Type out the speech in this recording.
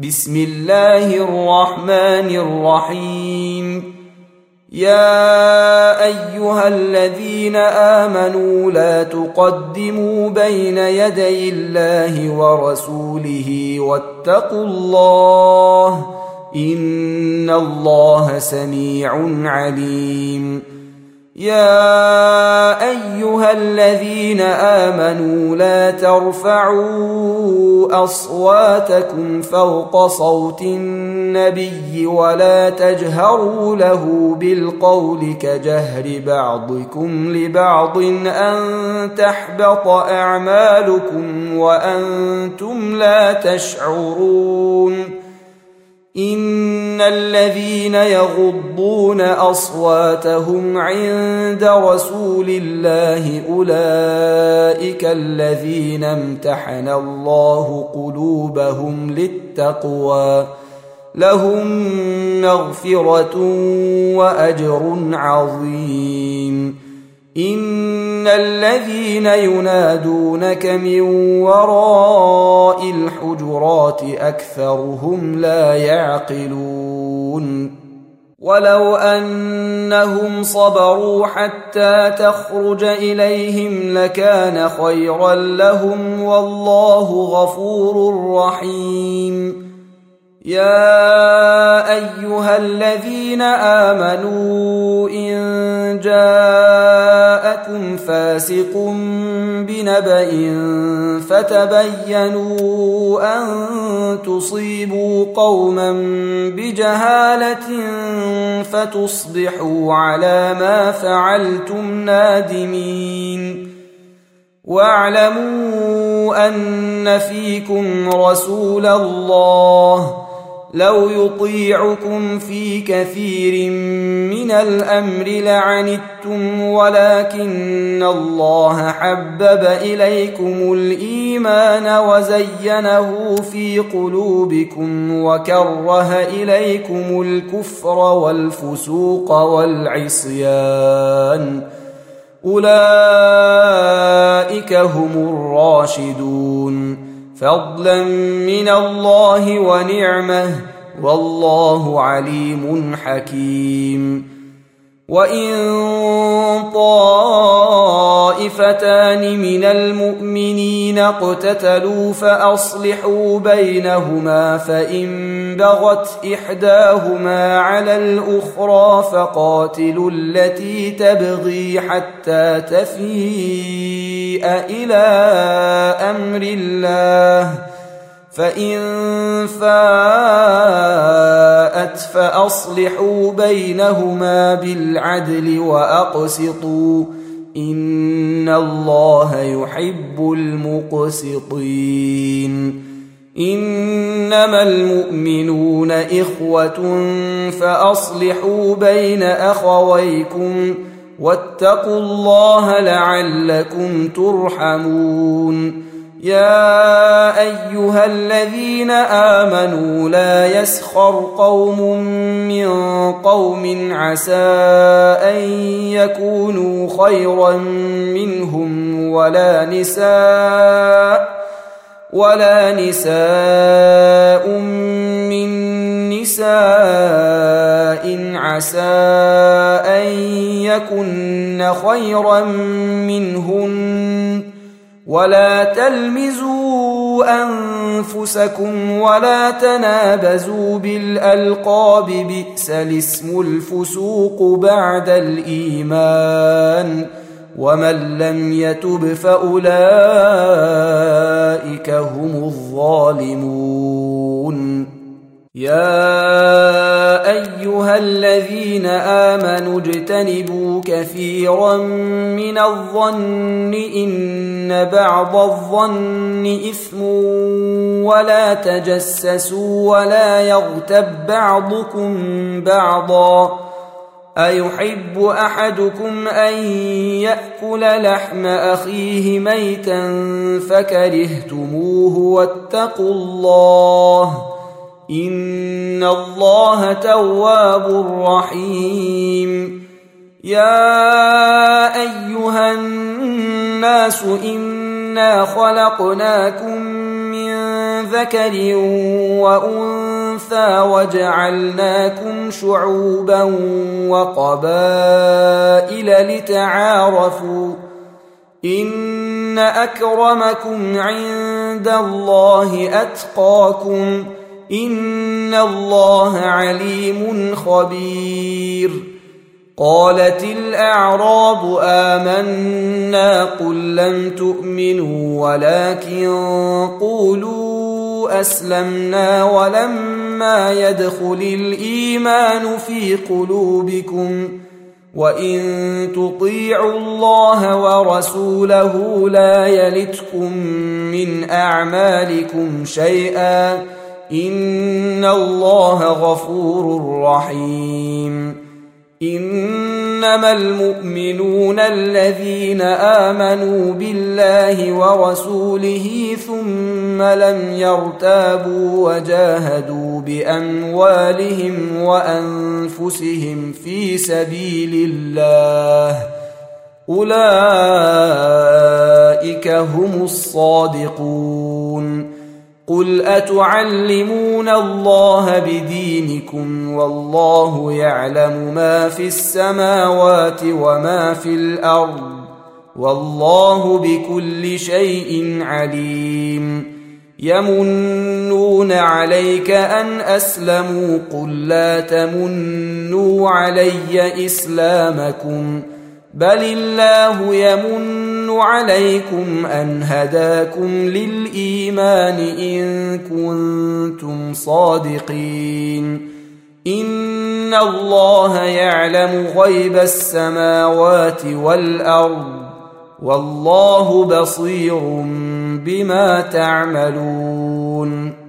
بسم الله الرحمن الرحيم. يا أيها الذين آمنوا لا تقدموا بين يدي الله ورسوله واتقوا الله إن الله سميع عليم. يا أيها الذين آمنوا لا ترفعوا أصواتكم فوق صوت النبي ولا تجهروا له بالقول كجهر بعضكم لبعض أن تحبط أعمالكم وأنتم لا تشعرون. إن الذين يغضون أصواتهم عند رسول الله أولئك الذين امتحن الله قلوبهم للتقوى لهم مغفرة وأجر عظيم. إن الذين ينادونك من وراء الحجرات أكثرهم لا يعقلون. ولو أنهم صبروا حتى تخرج إليهم لكان خيرا لهم والله غفور رحيم. يا أيها الذين آمنوا إن جاءكم فاسق بنبأ فتبينوا أن تصيبوا قوما بجهالة فتصبحوا على ما فعلتم نادمين. واعلموا أن فيكم رسول الله لو يطيعكم في كثير من الأمر لعنتم ولكن الله حبب إليكم الإيمان وزينه في قلوبكم وكره إليكم الكفر والفسوق والعصيان أولئك هم الراشدون فضلا من الله ونعمه والله عليم حكيم. وإن طائفتان من المؤمنين اقتتلوا فأصلحوا بينهما فإن بغت إحداهما على الأخرى فقاتلوا التي تبغي حتى تفيء إلى أمر الله فإن فاءت فأصلحوا بينهما بالعدل وأقسطوا إن الله يحب المقسطين. إنما المؤمنون إخوة فأصلحوا بين أخويكم واتقوا الله لعلكم ترحمون. يا أيها الذين آمنوا لا يسخر قوم من قوم عسى أن يكونوا خيرا منهم ولا نساء من نساء عسى أن يكن خيرا منهن ولا تلمزوا أنفسكم ولا تنابزوا بالألقاب بئس الاسم الفسوق بعد الإيمان ومن لم يتب فأولئك هم الظالمون. يا أيها الذين آمنوا اجتنبوا كثيرا من الظن إن بعض الظن إثم ولا تجسسوا ولا يغتب بعضكم بعضا أيحب أحدكم أن يأكل لحم أخيه ميتا فكرهتموه واتقوا الله إن الله تواب رحيم. يا أيها الناس إنا خلقناكم من ذكر وأنثى وجعلناكم شعوبا وقبائل لتعارفوا إن أكرمكم عند الله أتقاكم إن الله عليم خبير. قالت الأعراب آمنا قل لم تؤمنوا ولكن قولوا أسلمنا ولما يدخل الإيمان في قلوبكم وإن تطيعوا الله ورسوله لا يلتكم من أعمالكم شيئا إن الله غفور رحيم. إنما المؤمنون الذين آمنوا بالله ورسوله ثم لم يرتابوا وجاهدوا بأموالهم وأنفسهم في سبيل الله أولئك هم الصادقون. قل أتعلمون الله بدينكم والله يعلم ما في السماوات وما في الأرض والله بكل شيء عليم. يمنون عليك أن أسلموا قل لا تمنوا علي إسلامكم بل الله يمن عليكم أن هداكم للإيمان إن كنتم صادقين. إن الله يعلم غيب السماوات والأرض والله بصير بما تعملون.